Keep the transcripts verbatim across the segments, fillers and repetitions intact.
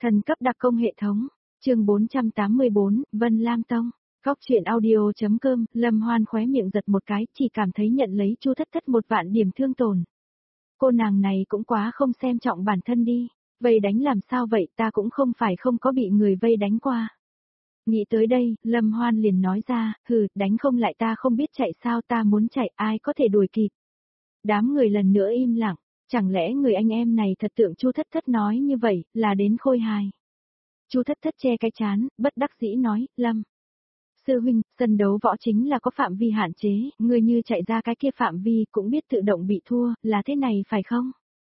Thần cấp đặc công hệ thống, chương bốn trăm tám mươi bốn, Vân Lam Tông. Góc truyện audio.com, Lâm Hoan khóe miệng giật một cái, chỉ cảm thấy nhận lấy Chu Thất Thất một vạn điểm thương tổn. Cô nàng này cũng quá không xem trọng bản thân đi, vây đánh làm sao vậy, ta cũng không phải không có bị người vây đánh qua. Nghĩ tới đây, Lâm Hoan liền nói ra, hừ, đánh không lại ta không biết chạy sao, ta muốn chạy, ai có thể đuổi kịp. Đám người lần nữa im lặng, chẳng lẽ người anh em này thật tượng Chu Thất Thất nói như vậy, là đến khôi hài. Chu Thất Thất che cái chán, bất đắc dĩ nói, Lâm sư huynh, sân đấu võ chính là có phạm vi hạn chế, người như chạy ra cái kia phạm vi cũng biết tự động bị thua, là thế này phải không?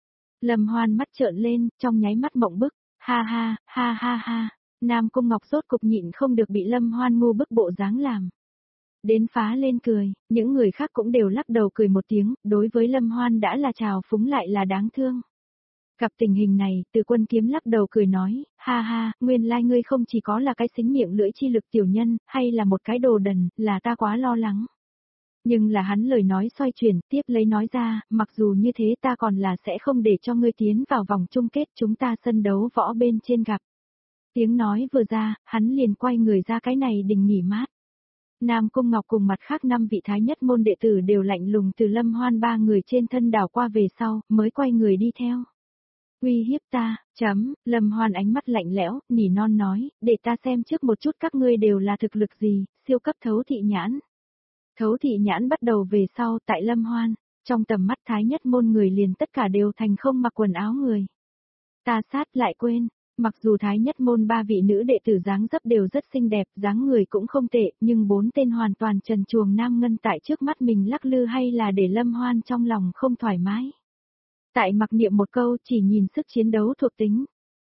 Lâm Hoan mắt trợn lên, trong nháy mắt mộng bức, ha ha, ha ha ha, Nam Cung Ngọc rốt cục nhịn không được bị Lâm Hoan ngu bức bộ dáng làm. Đến phá lên cười, những người khác cũng đều lắc đầu cười một tiếng, đối với Lâm Hoan đã là trào phúng lại là đáng thương. Gặp tình hình này, Từ Quân Kiếm lắc đầu cười nói, ha ha, nguyên lai ngươi không chỉ có là cái xính miệng lưỡi chi lực tiểu nhân, hay là một cái đồ đần, là ta quá lo lắng. Nhưng là hắn lời nói xoay chuyển, tiếp lấy nói ra, mặc dù như thế ta còn là sẽ không để cho ngươi tiến vào vòng chung kết chúng ta sân đấu võ bên trên gặp. Tiếng nói vừa ra, hắn liền quay người ra cái này đình nghỉ mát. Nam Cung Ngọc cùng mặt khác năm vị thái nhất môn đệ tử đều lạnh lùng từ Lâm Hoan ba người trên thân đảo qua về sau, mới quay người đi theo. Uy hiếp ta, chấm, Lâm Hoan ánh mắt lạnh lẽo, nỉ non nói, để ta xem trước một chút các ngươi đều là thực lực gì, siêu cấp thấu thị nhãn. Thấu thị nhãn bắt đầu về sau tại Lâm Hoan, trong tầm mắt thái nhất môn người liền tất cả đều thành không mặc quần áo người. Ta sát lại quên, mặc dù thái nhất môn ba vị nữ đệ tử dáng dấp đều rất xinh đẹp, dáng người cũng không tệ, nhưng bốn tên hoàn toàn trần truồng nam ngân tại trước mắt mình lắc lư hay là để Lâm Hoan trong lòng không thoải mái. Tại mặc niệm một câu chỉ nhìn sức chiến đấu thuộc tính.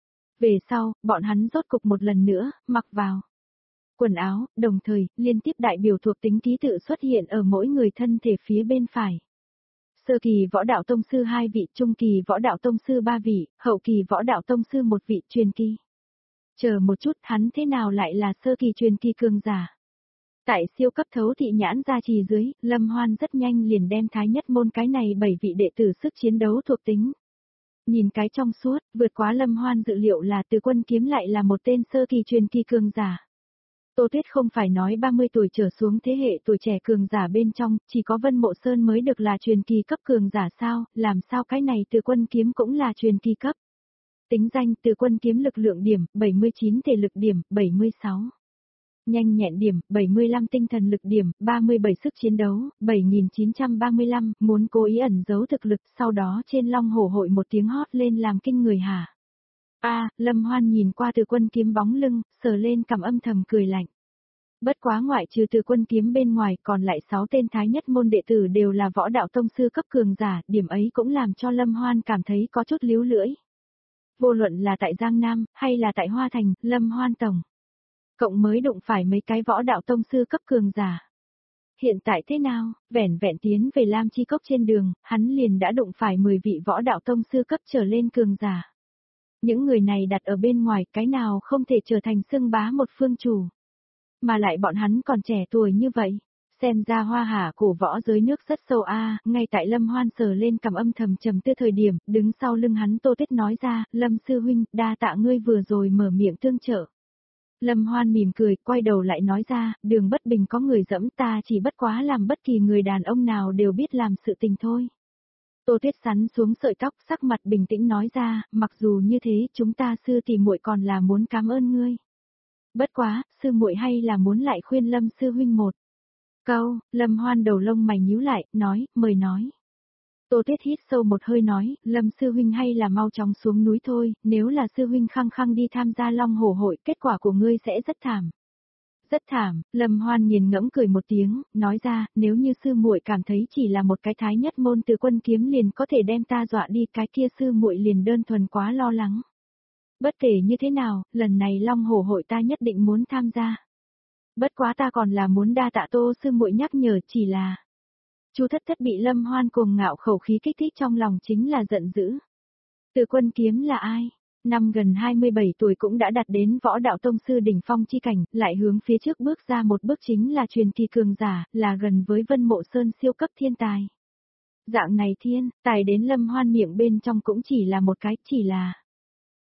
Về sau, bọn hắn rốt cục một lần nữa, mặc vào quần áo, đồng thời, liên tiếp đại biểu thuộc tính ký tự xuất hiện ở mỗi người thân thể phía bên phải. Sơ kỳ võ đạo tông sư hai vị, trung kỳ võ đạo tông sư ba vị, hậu kỳ võ đạo tông sư một vị, truyền kỳ. Chờ một chút, hắn thế nào lại là sơ kỳ truyền kỳ cường giả? Tại siêu cấp thấu thị nhãn gia trì dưới, Lâm Hoan rất nhanh liền đem thái nhất môn cái này bảy vị đệ tử sức chiến đấu thuộc tính. Nhìn cái trong suốt, vượt quá Lâm Hoan dự liệu là Từ Quân Kiếm lại là một tên sơ kỳ truyền kỳ cường giả. Tô Tuyết không phải nói ba mươi tuổi trở xuống thế hệ tuổi trẻ cường giả bên trong, chỉ có Vân Mộ Sơn mới được là truyền kỳ cấp cường giả sao, làm sao cái này Từ Quân Kiếm cũng là truyền kỳ cấp. Tính danh Từ Quân Kiếm lực lượng điểm, bảy mươi chín thể lực điểm, bảy mươi sáu. Nhanh nhẹn điểm, bảy mươi lăm tinh thần lực điểm, ba mươi bảy sức chiến đấu, bảy nghìn chín trăm ba mươi lăm, muốn cố ý ẩn giấu thực lực, sau đó trên Long Hổ hội một tiếng hót lên làm kinh người hả. A, Lâm Hoan nhìn qua Từ Quân Kiếm bóng lưng, sờ lên cằm âm thầm cười lạnh. Bất quá ngoại trừ Từ Quân Kiếm bên ngoài còn lại sáu tên thái nhất môn đệ tử đều là võ đạo tông sư cấp cường giả, điểm ấy cũng làm cho Lâm Hoan cảm thấy có chút líu lưỡi. Vô luận là tại Giang Nam, hay là tại Hoa Thành, Lâm Hoan tổng cộng mới đụng phải mấy cái võ đạo tông sư cấp cường giả. Hiện tại thế nào, vẻn vẹn tiến về Lam Chi Cốc trên đường, hắn liền đã đụng phải mười vị võ đạo tông sư cấp trở lên cường giả. Những người này đặt ở bên ngoài cái nào không thể trở thành xưng bá một phương chủ. Mà lại bọn hắn còn trẻ tuổi như vậy. Xem ra hoa hà cổ võ giới nước rất sâu a. Ngay tại Lâm Hoan sờ lên cầm âm thầm trầm tư thời điểm, đứng sau lưng hắn Tô Tuyết nói ra, Lâm sư huynh, đa tạ ngươi vừa rồi mở miệng tương trợ. Lâm Hoan mỉm cười, quay đầu lại nói ra, đường bất bình có người dẫm ta chỉ bất quá làm bất kỳ người đàn ông nào đều biết làm sự tình thôi. Tô Tuyết sắn xuống sợi tóc, sắc mặt bình tĩnh nói ra, mặc dù như thế chúng ta sư tỷ muội còn là muốn cảm ơn ngươi. Bất quá, sư muội hay là muốn lại khuyên Lâm sư huynh một câu. Lâm Hoan đầu lông mày nhíu lại, nói, mời nói. Tô Tuyết hít sâu một hơi nói, Lâm sư huynh hay là mau chóng xuống núi thôi, nếu là sư huynh khăng khăng đi tham gia Long Hổ hội, kết quả của ngươi sẽ rất thảm. Rất thảm, Lâm Hoan nghiền ngẫm cười một tiếng, nói ra, nếu như sư muội cảm thấy chỉ là một cái thái nhất môn Từ Quân Kiếm liền có thể đem ta dọa đi, cái kia sư muội liền đơn thuần quá lo lắng. Bất kể như thế nào, lần này Long Hổ hội ta nhất định muốn tham gia. Bất quá ta còn là muốn đa tạ Tô sư muội nhắc nhở, chỉ là Chu Thất Thất bị Lâm Hoan cuồng ngạo khẩu khí kích thích trong lòng chính là giận dữ. Từ Quân Kiếm là ai? Năm gần hai mươi bảy tuổi cũng đã đạt đến võ đạo tông sư đỉnh phong chi cảnh, lại hướng phía trước bước ra một bước chính là truyền kỳ cường giả, là gần với Vân Mộ Sơn siêu cấp thiên tài. Dạng này thiên, tài đến Lâm Hoan miệng bên trong cũng chỉ là một cái, chỉ là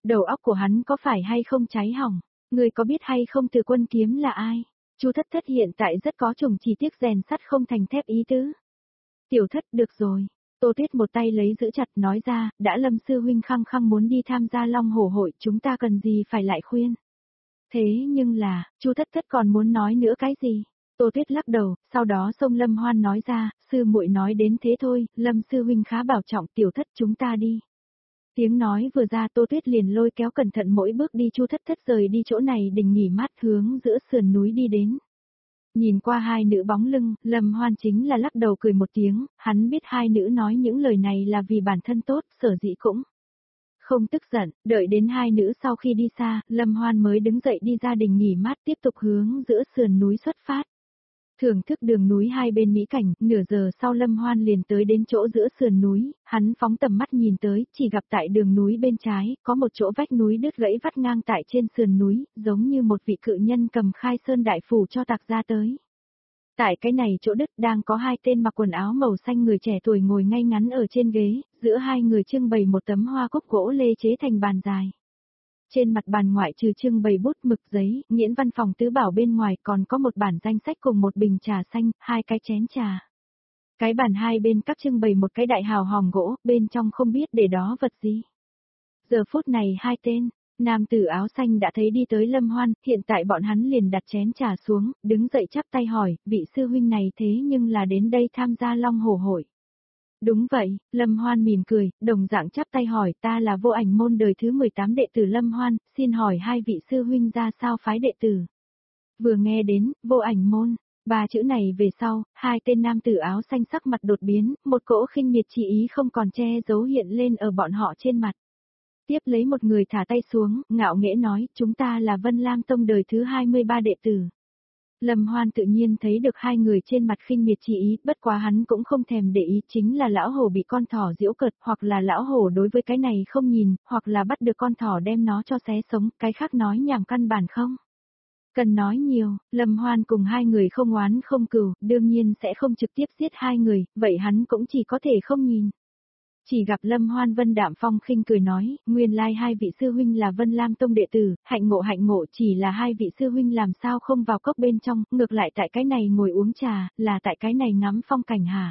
Đầu óc của hắn có phải hay không cháy hỏng? Người có biết hay không Từ Quân Kiếm là ai? Chu Thất Thất hiện tại rất có chủng chỉ tiếc rèn sắt không thành thép ý tứ. Tiểu Thất được rồi. Tô Tuyết một tay lấy giữ chặt nói ra, đã Lâm sư huynh khăng khăng muốn đi tham gia Long Hổ hội, chúng ta cần gì phải lại khuyên. Thế nhưng là, Chu Thất Thất còn muốn nói nữa cái gì? Tô Tuyết lắc đầu, sau đó xông Lâm Hoan nói ra, sư muội nói đến thế thôi, Lâm sư huynh khá bảo trọng, Tiểu Thất chúng ta đi. Tiếng nói vừa ra Tô Tuyết liền lôi kéo cẩn thận mỗi bước đi Chu Thất Thất rời đi chỗ này đình nghỉ mát hướng giữa sườn núi đi đến. Nhìn qua hai nữ bóng lưng, Lâm Hoan chính là lắc đầu cười một tiếng, hắn biết hai nữ nói những lời này là vì bản thân tốt, sở dĩ cũng không tức giận, đợi đến hai nữ sau khi đi xa, Lâm Hoan mới đứng dậy đi ra đình nghỉ mát tiếp tục hướng giữa sườn núi xuất phát. Thưởng thức đường núi hai bên mỹ cảnh, nửa giờ sau Lâm Hoan liền tới đến chỗ giữa sườn núi, hắn phóng tầm mắt nhìn tới, chỉ gặp tại đường núi bên trái, có một chỗ vách núi đứt gãy vắt ngang tại trên sườn núi, giống như một vị cự nhân cầm khai sơn đại phủ cho tạc ra tới. Tại cái này chỗ đứt đang có hai tên mặc quần áo màu xanh người trẻ tuổi ngồi ngay ngắn ở trên ghế, giữa hai người trưng bày một tấm hoa cúc gỗ lê chế thành bàn dài. Trên mặt bàn ngoại trừ trưng bày bút mực giấy, nghiễn văn phòng tứ bảo bên ngoài còn có một bản danh sách cùng một bình trà xanh, hai cái chén trà. Cái bàn hai bên các trưng bày một cái đại hào hòm gỗ, bên trong không biết để đó vật gì. Giờ phút này hai tên, nam tử áo xanh đã thấy đi tới Lâm Hoan, hiện tại bọn hắn liền đặt chén trà xuống, đứng dậy chắp tay hỏi, vị sư huynh này thế nhưng là đến đây tham gia Long Hổ hội. Đúng vậy, Lâm Hoan mỉm cười, đồng dạng chắp tay hỏi ta là vô ảnh môn đời thứ mười tám đệ tử Lâm Hoan, xin hỏi hai vị sư huynh ra sao phái đệ tử. Vừa nghe đến, vô ảnh môn, ba chữ này về sau, hai tên nam tử áo xanh sắc mặt đột biến, một cỗ khinh miệt chỉ ý không còn che giấu hiện lên ở bọn họ trên mặt. Tiếp lấy một người thả tay xuống, ngạo nghễ nói, chúng ta là Vân Lam Tông đời thứ hai mươi ba đệ tử. Lâm Hoan tự nhiên thấy được hai người trên mặt khinh miệt chỉ ý, bất quá hắn cũng không thèm để ý, chính là lão hổ bị con thỏ giễu cợt, hoặc là lão hổ đối với cái này không nhìn, hoặc là bắt được con thỏ đem nó cho xé sống, cái khác nói nhảm căn bản không. Cần nói nhiều, Lâm Hoan cùng hai người không oán không cừu, đương nhiên sẽ không trực tiếp giết hai người, vậy hắn cũng chỉ có thể không nhìn. Chỉ gặp Lâm Hoan Vân đạm phong khinh cười nói, nguyên lai hai vị sư huynh là Vân Lam Tông đệ tử, hạnh ngộ hạnh ngộ chỉ là hai vị sư huynh làm sao không vào cốc bên trong, ngược lại tại cái này ngồi uống trà, là tại cái này ngắm phong cảnh hả?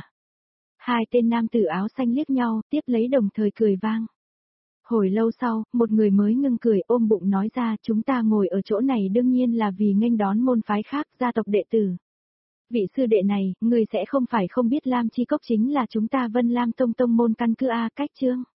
Hai tên nam tử áo xanh liếc nhau, tiếp lấy đồng thời cười vang. Hồi lâu sau, một người mới ngưng cười ôm bụng nói ra chúng ta ngồi ở chỗ này đương nhiên là vì nghênh đón môn phái khác gia tộc đệ tử. Vị sư đệ này, người sẽ không phải không biết Lam Chi Cốc chính là chúng ta Vân Lam Tông tông môn căn cứ A cách chương.